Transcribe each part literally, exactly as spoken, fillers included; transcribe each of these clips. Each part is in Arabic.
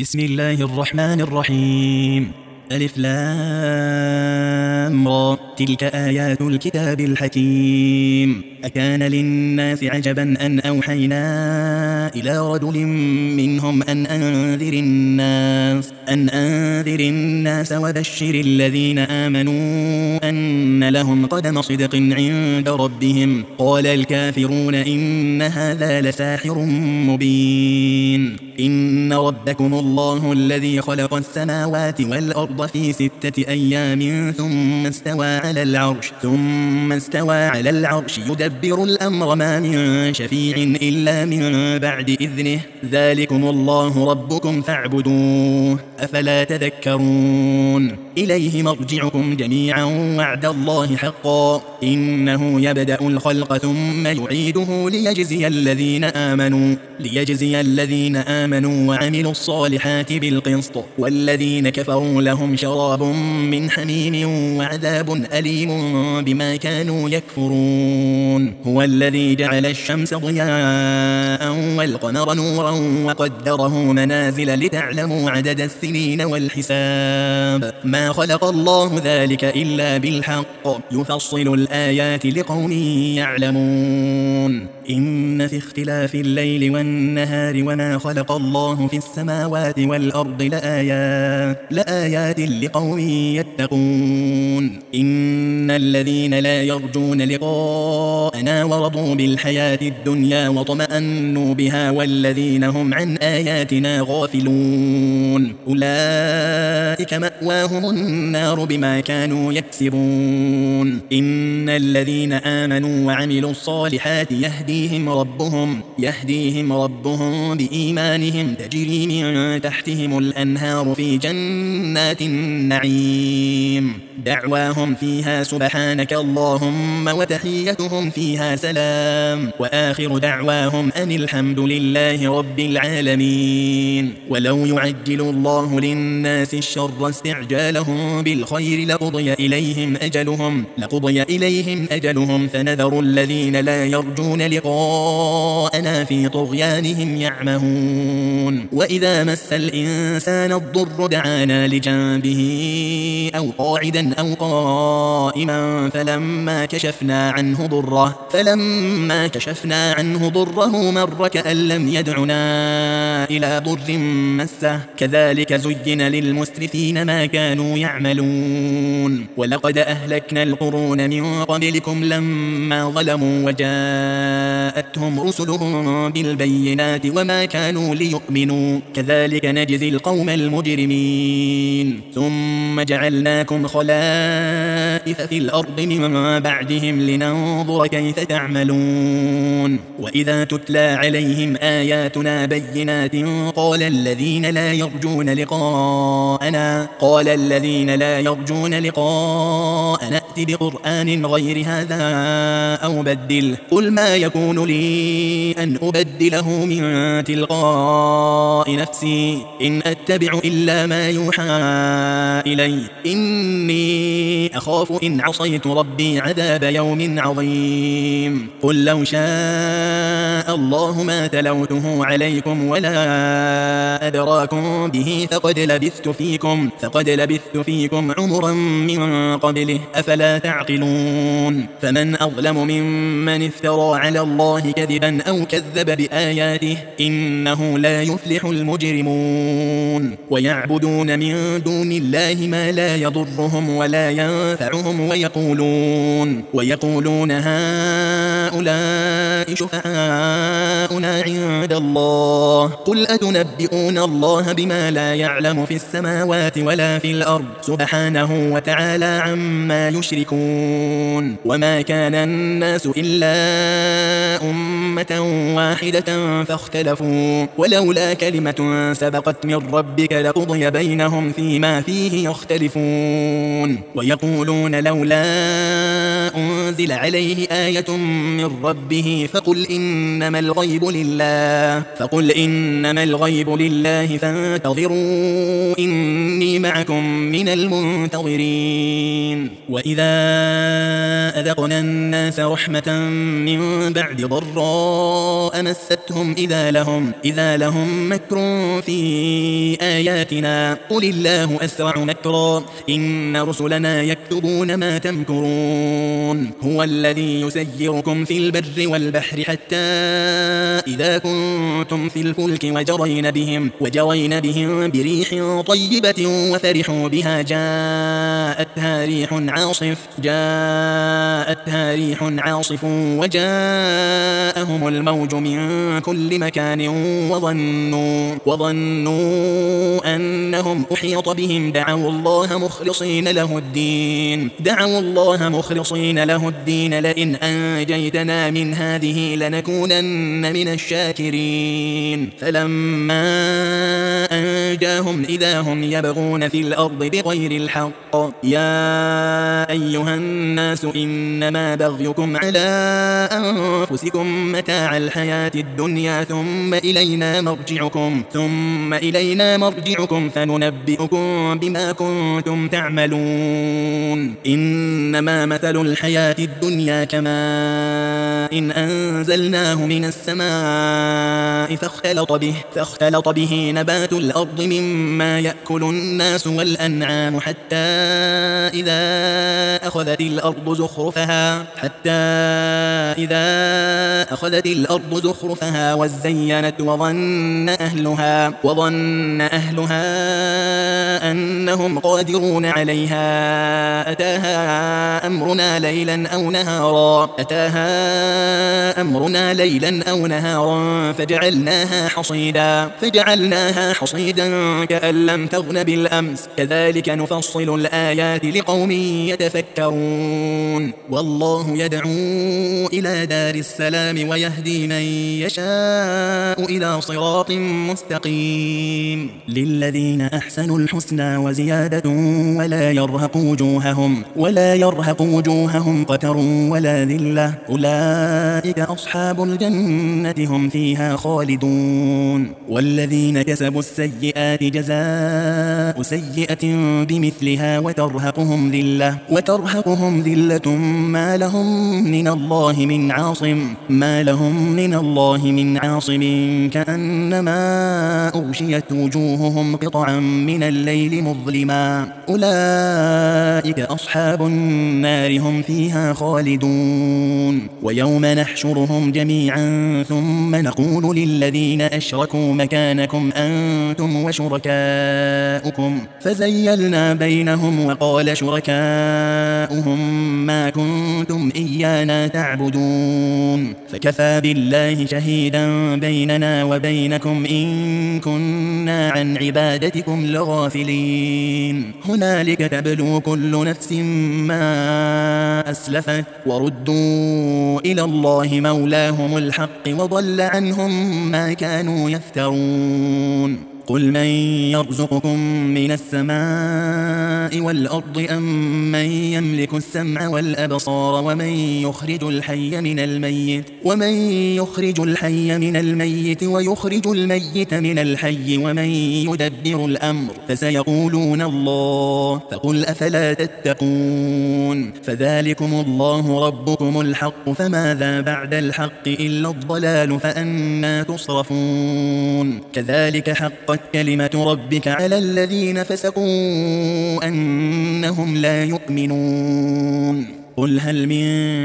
بسم الله الرحمن الرحيم. ألف لام را. تلك آيات الكتاب الحكيم. أكان للناس عجبا أن أوحينا إلى رجل منهم أن أنذر الناس أن أنذر الناس وبشر الذين آمنوا أن لهم قدم صدق عند ربهم. قال الكافرون إن هذا لساحر مبين. إن ربكم الله الذي خلق السماوات والأرض في ستة أيام ثم استوى على العرش ثم استوى على العرش يدبر الأمر ما من شفيع إلا من بعد إذنه. ذلكم الله ربكم فاعبدوه أفلا تذكرون. إليه مرجعكم جميعا وعد الله حقا إنه يبدأ الخلق ثم يعيده ليجزي الذين آمنوا ليجزي الذين آمنوا وعملوا الصالحات بالقسط والذين كفروا لهم شراب من حميم وعذاب أليم بما كانوا يكفرون. هو الذي جعل الشمس ضياء والقمر نورا وقدره منازل لتعلموا عدد السنين والحساب. ما خلق الله ذلك إلا بالحق يفصل الآيات لقوم يعلمون. إن في اختلاف الليل والنهار وما خلق الله في السماوات والأرض لآيات لآيات لقوم يتقون. إن الذين لا يرجون لقاءنا ورضوا بالحياة الدنيا وطمأنوا بها والذين هم عن آياتنا غافلون أولئك مأواهم النار بما كانوا يكسبون. إن الذين آمنوا وعملوا الصالحات يهديهم ربهم يهديهم ربهم بإيمانهم تجري من تحتهم الأنهار في جنات النعيم. دعواهم فيها سبحانك اللهم وتحيتهم فيها سلام وآخر دعواهم أن الحمد لله رب العالمين. ولو يعجل الله للناس الشر استعجالهم بالخير لقضي إليهم أجلهم لقضي إليهم أجلهم فنذر الذين لا يرجون لقاءنا في طغيانهم يعمهون. وإذا مس الإنسان الضر دعانا لجنبه أو قاعدا أو قائما فلما كشفنا عنه ضره فلما كشفنا عنه ضره مر كأن لم يدعنا إلى ضر مسه كذلك زين للمسرفين ما كانوا يعملون. ولقد أهلكنا القرون من قبلكم لما ظلموا وجاءتهم رسلهم بالبينات وما كانوا ليؤمنوا كذلك نجزي القوم المجرمين. ثم جعلناكم خلائف في الأرض من بعدهم لننظر كيف تعملون. وإذا تتلى عليهم آياتنا بينات قال الذين لا يرجون لقاءنا قال الذين لا يرجون لقاءنا ائت بقرآن غير هذا أو بدل قل ما يكون لي أن أبدله من تلقاء نفسي إن أتبع إلا ما يوحى إلي إني أخاف إن عصيت ربي عذاب يوم عظيم. قل لو شاء الله ما تلوته عليكم ولا أدراكم به فقد لبثت فيكم فقد لبثت فيكم عمرا من قبله أفلا تعقلون. فمن أظلم ممن افترى على الله كذبا أو كذب بآياته إنه لا يفلح المجرمون. ويعبدون من دون الله ما لا يضرهم ولا ينفعهم ويقولون ويقولون هؤلاء شفعاؤنا عند الله قل أتنبئون الله بما لا يعلم في السماوات ولا في الأرض سبحانه وتعالى عما يشركون. وما كان الناس إلا أمة واحدة فاختلفوا ولولا كلمة سبقت من ربك لقضي بينهم فيما فيه يختلفون. ويقولون لولا أنزل عليه آية من ربه فقل إنما الغيب لله فقل إنما الغيب لله فانتظروا إني معكم من المنتظرين. وإذا إذا أذقنا الناس رحمة من بعد ضراء مستهم إذا لهم, إذا لهم مكر في آياتنا قل الله أسرع مكرا إن رسلنا يكتبون ما تمكرون هو الذي يسيركم في البر والبحر حتى إذا كنتم في الفلك وجرين بهم, وجرين بهم بريح طيبة وفرحوا بها جاءتها ريح عاصف جاءتها ريح عاصف وجاءهم الموج من كل مكان وظنوا, وظنوا أنهم أحيط بهم دعوا الله مخلصين له الدين دعوا الله مخلصين له الدين لئن أنجيتنا من هذه لنكونن من الشاكرين فلما أنجاهم إذا هم يبغون في الأرض بغير الحق يا أيها الناس إنما بغيكم على أنفسكم متاع الحياة الدنيا ثم إلينا مرجعكم ثم إلينا مرجعكم فننبئكم بما كنتم تعملون إنما مثل الحياة الدنيا كماء إن أنزلناه من السماء فاختلط به فاختلط به نبات الأرض مما يأكل الناس والأنعام حتى إذا أخذت الأرض زخرفها حتى إذا أخذت الأرض زخرفها وزينت وظن أهلها وظن أهلها أنهم قادرون عليها أتاها أمرنا ليلا أو نهارا أتاها أمرنا ليلا أو نهارا فجعلناها حصيدا فجعلناها حصيدا كأن لم تغن بالأمس كذلك نفصل الآيات لقوم يتفكرون والله يدعو إلى دار السلام ويهدي من يشاء إلى صراط مستقيم للذين أحسنوا الحسنى وزيادة ولا يرهق وجوههم ولا يرهق وجوههم قتر ولا ذلة أولئك أصحاب الجنة هم فيها خالدون والذين كسبوا السيئات جزاء سيئة بمثلها وترهقهم ذلة وترهقهم ذلة ما لهم من الله من عاصم ما لهم من الله من عاصم كأنما أغشيت وجوههم قطعا من الليل مظلما أولئك أصحاب النار هم فيها خالدون ويوم نحشرهم جميعا ثم نقول للذين أشركوا مكانكم أنتم وشركاؤكم فزيلنا بينهم وقال شركاؤهم ما كنتم إيانا تعبدون فكفى بالله شهيدا بيننا وبينكم إن كنا عن عبادتكم لغافلين هنالك تبلو كل نفس ما أسلفت وردوا إلى الله مولاهم الحق وضل عنهم ما كانوا يفترون قل من يرزقكم من السماء والأرض أم من يملك السمع والأبصار ومن يخرج الحي من الميت ومن يخرج الحي من الميت ويخرج الميت من الحي ومن يدبر الأمر فسيقولون الله فقل أفلا تتقون فذلكم الله ربكم الحق فماذا بعد الحق إلا الضلال فأنى تصرفون كذلك حقت كلمة ربك على الذين فسقوا أنهم لا يؤمنون قل هل من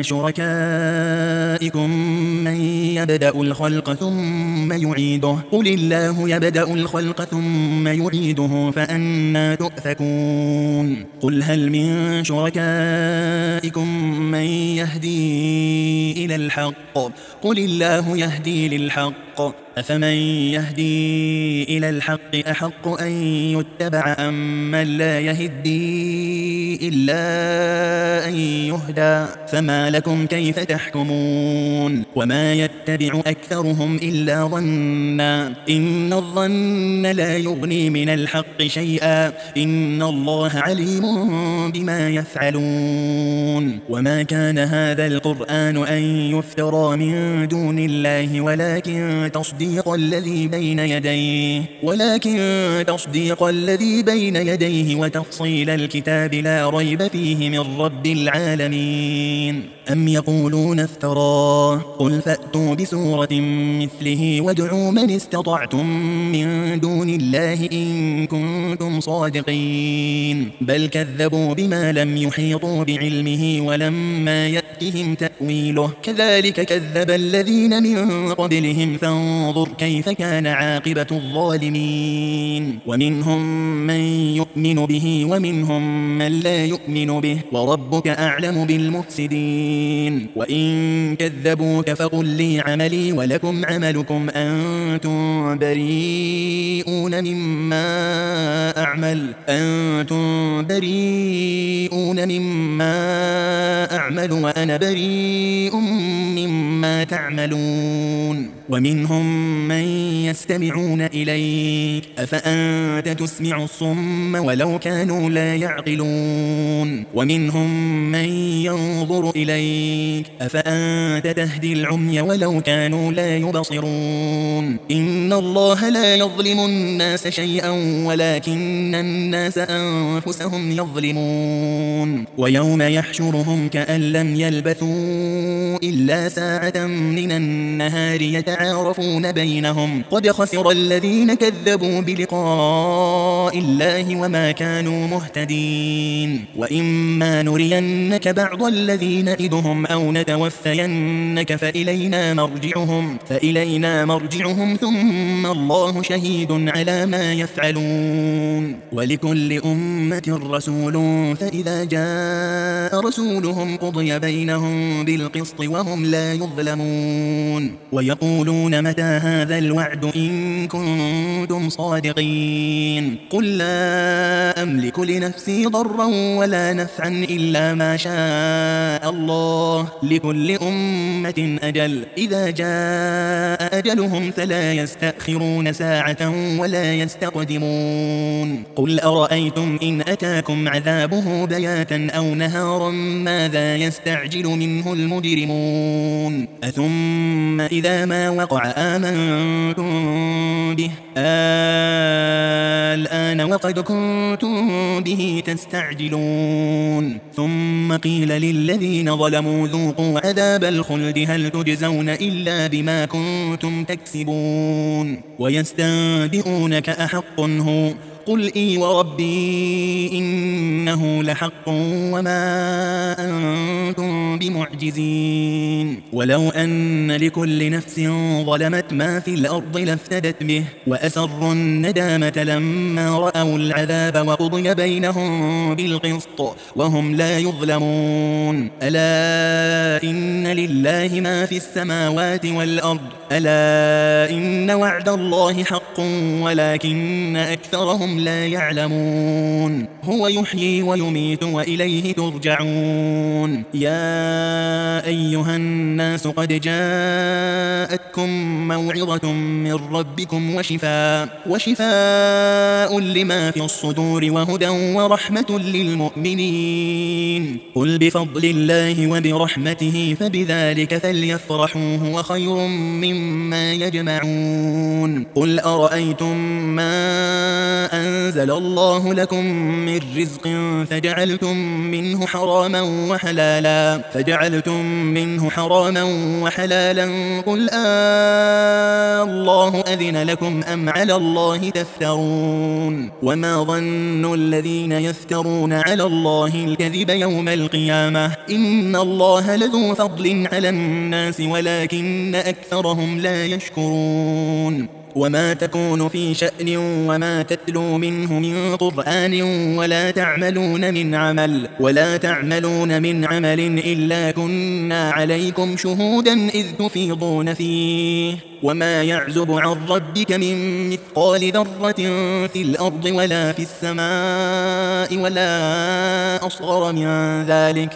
شركائكم من يبدأ الخلق ثم يعيده قل الله يبدأ الخلق ثم يعيده فأنى تؤفكون قل هل من شركائكم من يهدي إلى الحق قل الله يهدي للحق أفمن يهدي إلى الحق أحق أن يتبع أم من لا يهدي إلا أن يهدى فما لكم كيف تحكمون وما يتبع أكثرهم إلا ظنا إن الظن لا يغني من الحق شيئا إن الله عليم بما يفعلون وما كان هذا القرآن أن يفترى من دون الله ولكن تصديق الذي بين يديه ولكن تصديق الذي بين يديه وتفصيل الكتاب لا لا ريب فيه من رب العالمين. أم يقولون افتراه قل فأتوا بسورة مثله وادعوا من استطعتم من دون الله إن كنتم صادقين بل كذبوا بما لم يحيطوا بعلمه ولما يأتهم تأويله كذلك كذب الذين من قبلهم فانظر كيف كان عاقبة الظالمين. ومنهم من يؤمن به ومنهم من لا يؤمن به وربك أعلم بالمفسدين. وإن كذبوك فقل لي عملي ولكم عملكم أنتم بريئون مما أعمل أنتم بريئون مما أعمل وأنا بريء مما تعملون. ومنهم من يستمعون إليك أفأنت تسمع الصم ولو كانوا لا يعقلون. ومنهم من ينظر إليك أفأنت تهدي العمي ولو كانوا لا يبصرون. إن الله لا يظلم الناس شيئا ولكن الناس أنفسهم يظلمون. ويوم يحشرهم كأن لم يلبثوا إلا ساعة من النهار يتعارفون بينهم قد خسر الذين كذبوا بلقاء الله وما كانوا مهتدين. وإما نرينك بعض الذي نعدهم أو نتوفينك فإلينا مرجعهم فإلينا مرجعهم ثم الله شهيد على ما يفعلون. ولكل أمة رسول فإذا جاء رسولهم قضي بينهم بالقسط وهم لا يظلمون. ويقولون متى هذا الوعد إن كنتم صادقين قل لا أملك لنفسي ضرا ولا نفعا إلا ما شاء الله لكل أمة أجل إذا جاء أجلهم فلا يستأخرون ساعة ولا يستقدمون. قل أرأيتم إن أتاكم عذابه بياتا أو نهارا ماذا يستعجل منه المجرمون أثم إذا ما وقع آمنتم به الآن وقد كنتم به تستعجلون. ثم قيل للذين ظلموا ذوقوا عذاب الخلد هل تجزون إلا بما كنتم تكسبون. ويستنبئونك أحق هو قل إي وربي إنه لحق وما أنتم بمعجزين. ولو أن لكل نفس ظلمت ما في الأرض لافتدت به وأسروا الندامة لما رأوا العذاب وقضي بينهم بالقسط وهم لا يظلمون. ألا إن لله ما في السماوات والأرض ألا إن وعد الله حق ولكن أكثرهم لا يعلمون. هو يحيي ويميت وإليه ترجعون. يا أيها الناس قد جاءتكم موعظة من ربكم وشفاء وشفاء لما في الصدور وهدى ورحمة للمؤمنين. قل بفضل الله وبرحمته فبذلك فليفرحوا هو خير مما يجمعون. قل أرأيتم ما أنزل الله لكم من رزق فجعلتم منه حراما وحلالا فجعلتم منه حراما وحلالا قل آه الله أذن لكم أم على الله تفترون. وما ظن الذين يفترون على الله الكذب يوم القيامة إن الله لذو فضل على الناس ولكن أكثرهم لا يشكرون. وما تكون في شأن وما تتلو منه من قرآن ولا تعملون من عمل ولا تعملون من عمل إلا كنا عليكم شهودا إذ تفيضون فيه وما يعزب عن ربك من مثقال ذرة في الأرض ولا في السماء ولا أصغر من ذلك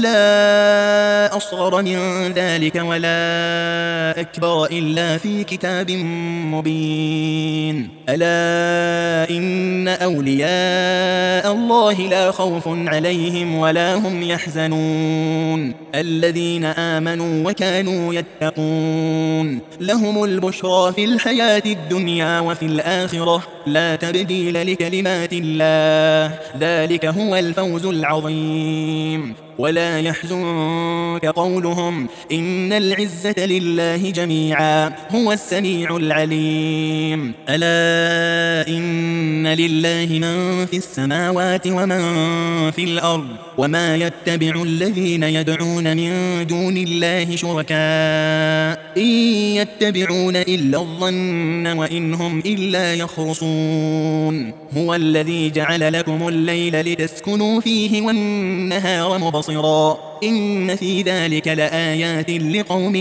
ولا أصغر من ذلك ولا أكبر إلا في كتاب مبين. ألا إن إن أولياء الله لا خوف عليهم ولا هم يحزنون الذين آمنوا وكانوا يتقون لهم البشرى في الحياة الدنيا وفي الآخرة لا تبديل لكلمات الله ذلك هو الفوز العظيم ولا يحزنك قولهم إن العزة لله جميعا هو السميع العليم ألا إن لله من في السماوات ومن في الأرض وما يتبع الذين يدعون من دون الله شركاء إن يتبعون إلا الظن وإن هم إلا يخرصون هو الذي جعل لكم الليل لتسكنوا فيه والنهار مبصرا إن في ذلك لآيات لقوم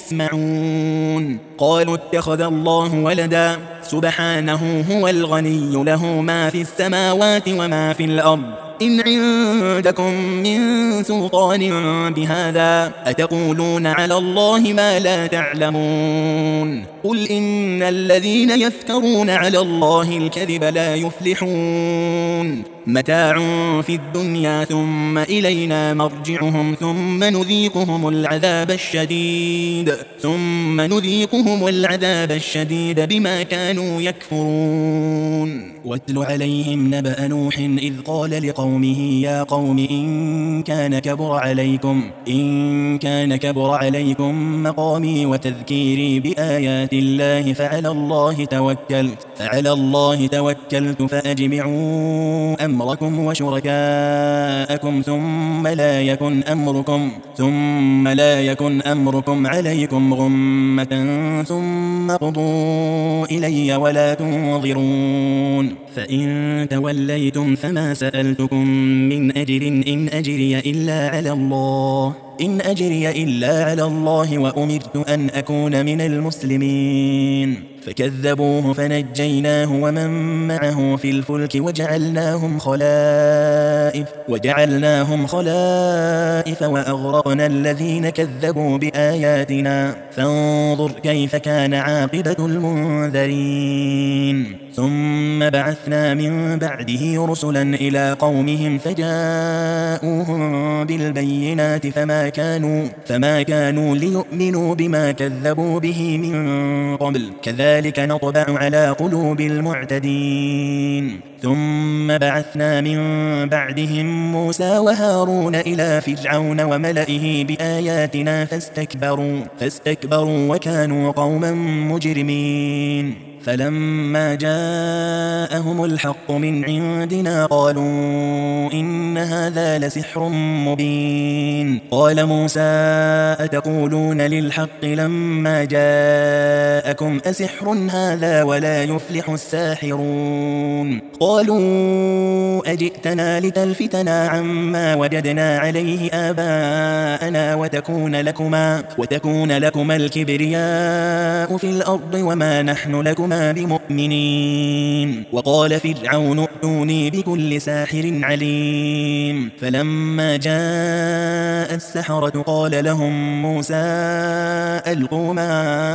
يسمعون قالوا اتخذ الله ولدا سبحانه هو الغني له ما في السماوات وما في الأرض إن عندكم من سلطان بهذا أتقولون على الله ما لا تعلمون قل إن الذين يفترون على الله الكذب لا يفلحون متاع في الدنيا ثم إلينا مرجعهم ثم نذيقهم العذاب الشديد ثم نذيقهم العذاب الشديد بما كانوا يكفرون واتل عليهم نبأ نوح إذ قال لقومه يا قوم إن كان كبر عليكم إن كان كبر عليكم مقامي وتذكيري بآيات الله فعلى الله توكلت فعلى الله توكلت فأجمعوا أمركم وشركاءكم ثم لا يكن أمركم ثم لا يكن أمركم عليكم غمة ثم اقضوا إلي ولا تنظرون فإن توليتم فما سألتكم من أجر إن أجري إلا على الله إن أجري إلا على الله وأمرت أن أكون من المسلمين فكذبوه فنجيناه ومن معه في الفلك وجعلناهم خلائف وجعلناهم خلائف وأغرقنا الذين كذبوا بآياتنا فانظر كيف كان عاقبة المنذرين ثم بعثنا من بعده رسلا إلى قومهم فجاءوهم بالبينات فما كانوا فما كانوا ليؤمنوا بما كذبوا به من قبل كذلك نطبع على قلوب المعتدين ثم بعثنا من بعدهم موسى وهارون إلى فرعون وملئه بآياتنا فاستكبروا فاستكبروا وكانوا قوما مجرمين فلما جاءهم الحق من عندنا قالوا إن هذا لسحر مبين قال موسى أتقولون للحق لما جاءكم أسحر هذا ولا يفلح الساحرون قالوا أجئتنا لتلفتنا عما وجدنا عليه آباءنا وتكون لكما وتكون لكما الكبرياء في الأرض وما نحن لكما بمؤمنين وقال فرعون ائتوني بكل ساحر عليم فلما جاء السحرة قال لهم موسى ألقوا ما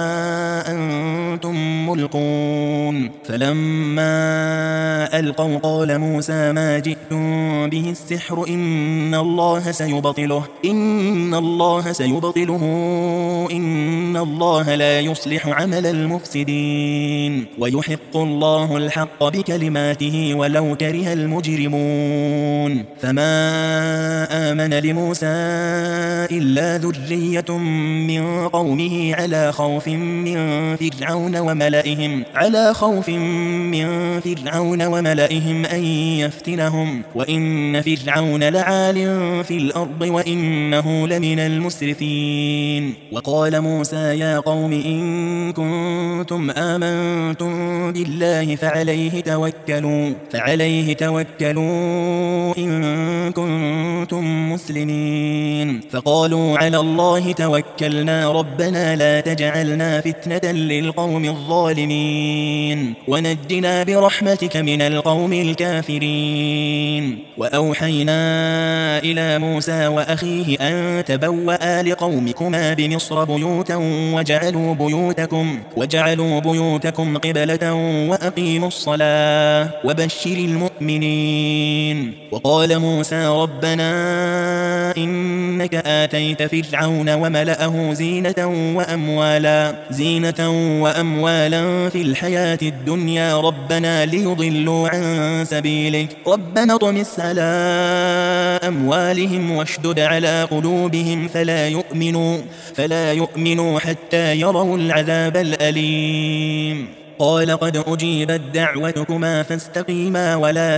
أنتم ملقون فلما ألقوا قال موسى ما جئتم به السحر إن الله سيبطله إن الله سيبطله إن الله لا يصلح عمل المفسدين ويحق الله الحق بكلماته ولو كره المجرمون فما آمن لموسى إلا ذرية من قومه على خوف من فرعون وملئهم على خوف من فرعون وملئهم أن يفتنهم وإن فرعون لعال في الأرض وإنه لمن المسرفين وقال موسى يا قوم إن كنتم آمنتم بالله فعليه توكلوا فعليه توكلوا إن كنتم مسلمين فقالوا على الله توكلنا ربنا لا تجعلنا فتنة للقوم الظالمين ونجنا برحمتك من القوم القوم الكافرين. وأوحينا إلى موسى وأخيه أن تبوأ لقومكما بمصر بيوتا وجعلوا بيوتكم, وجعلوا بيوتكم قبلة وأقيموا الصلاة وبشر المؤمنين. وقال موسى ربنا إنك آتيت فرعون وملأه زينة وأموالا, زينة وأموالا في الحياة الدنيا ربنا ليضلوا عن سبيلك ربنا اطمس على أموالهم واشدد على قلوبهم فلا يؤمنوا, فلا يؤمنوا حتى يروا العذاب الأليم. قال قد أجيبت دعوتكما فاستقيما ولا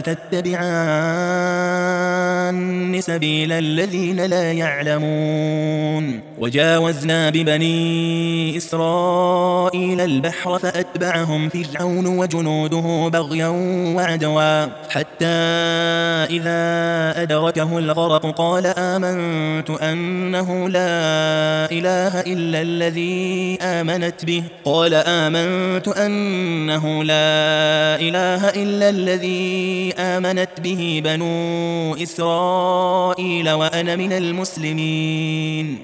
تتبعان سبيل الذين لا يعلمون. وجاوزنا ببني إسرائيل البحر فأتبعهم فرعون وجنوده بغيا وعدوا حتى إذا أدركه الغرق قال آمنت أنه لا إله إلا الذي آمنت به قال آمنت أن أنه لا إله إلا الذي آمنت به بنو إسرائيل وأنا من المسلمين.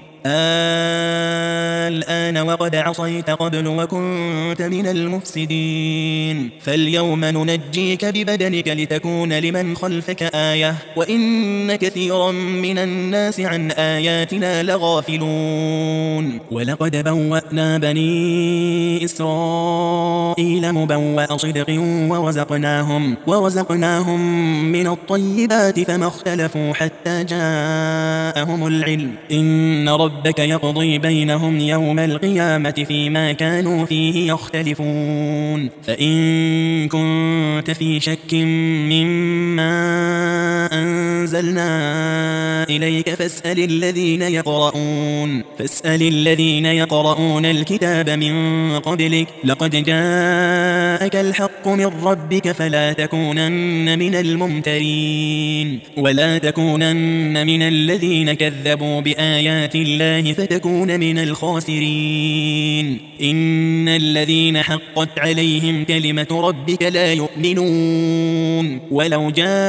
الآن وقد عصيت قبل وكنت من المفسدين فاليوم ننجيك ببدنك لتكون لمن خلفك آية وإن كثيرا من الناس عن آياتنا لغافلون. ولقد بوأنا بني إسرائيل مبوأ صدق ورزقناهم, ورزقناهم من الطيبات فما اختلفوا حتى جاءهم العلم إن رب ربك يقضي بينهم يوم القيامة فيما كانوا فيه يختلفون. فإن كنت في شك مما أنزلنا إليك فاسأل الذين يقرؤون فاسأل الذين يقرؤون الكتاب من قبلك لقد جاءك الحق من ربك فلا تكونن من الممترين ولا تكونن من الذين كذبوا بآيات الله فتكون من الخاسرين. إن الذين حقت عليهم كلمة ربك لا يؤمنون ولو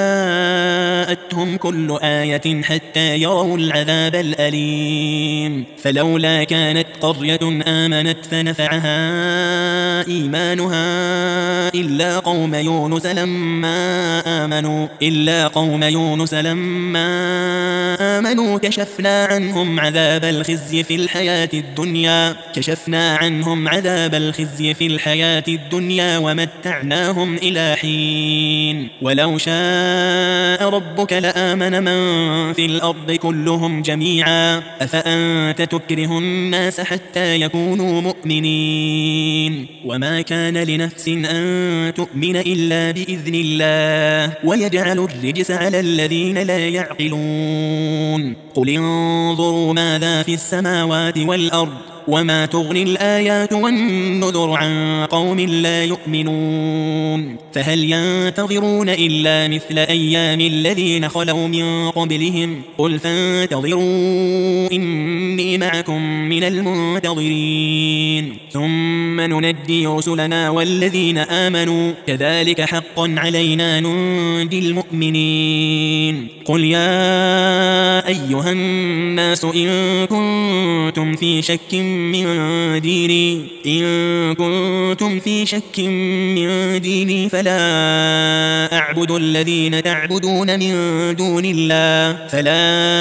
جاءتهم كل آية حتى يروا العذاب الأليم. فلولا كانت قرية آمنت فنفعها إيمانها إلا قوم يونس لما آمنوا إلا قوم يونس لما آمنوا كشفنا عنهم عذاب الخزي في الحياة الدنيا كشفنا عنهم عذاب الخزي في الحياة الدنيا ومتعناهم إلى حين. ولو شاء ربك لآمن من في الأرض كلهم جميعا أفأنت تكره الناس حتى يكونوا مؤمنين وما كان لنفس أن تؤمن إلا بإذن الله ويجعل الرجس على الذين لا يعقلون. قل انظروا ماذا في السماوات والأرض وما تغني الآيات والنذر عن قوم لا يؤمنون. فهل ينتظرون إلا مثل أيام الذين خلوا من قبلهم قل فانتظروا إني معكم من المنتظرين ثم ننجي رسلنا والذين آمنوا كذلك حقا علينا ننجي المؤمنين. قل يا أيها الناس إن كنتم في شك من ديني إن كنتم في شك من ديني فلا أعبد الذين تعبدون من دون الله فلا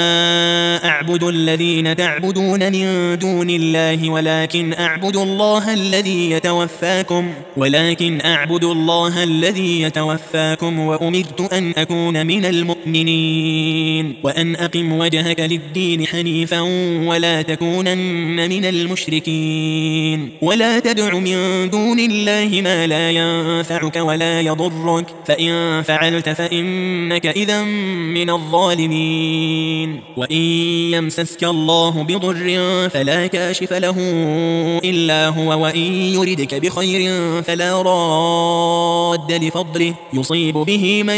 أعبد الذين تعبدون من دون الله ولكن أعبد الله الذي يتوفاكم ولكن أعبد الله الذي يتوفاكم وأمرت أن أكون من المؤمنين وأن أقم وجهك للدين حنيفا ولا تكونن من المشركين ولا تدع من دون الله ما لا ينفعك ولا يضرك فإن فعلت فإنك إذا من الظالمين. وإن يمسسك الله بضر فلا كاشف له إلا هو وإن يردك بخير فلا راد لفضله يصيب به من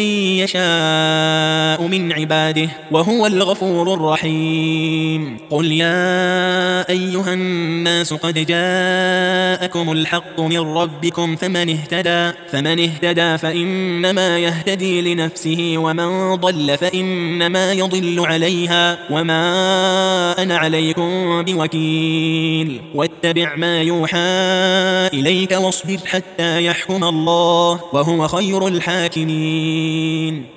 يشاء من عباده وهو الغفور الرحيم. قل يا أيها الناس قد جاءكم الحق من ربكم فمن اهتدى فمن اهتدى فإنما يهتدي لنفسه ومن ضل فإنما يضل عليها وما أنا عليكم بوكيل واتبع ما يوحى إليك واصبر حتى يحكم الله وهو خير الحاكمين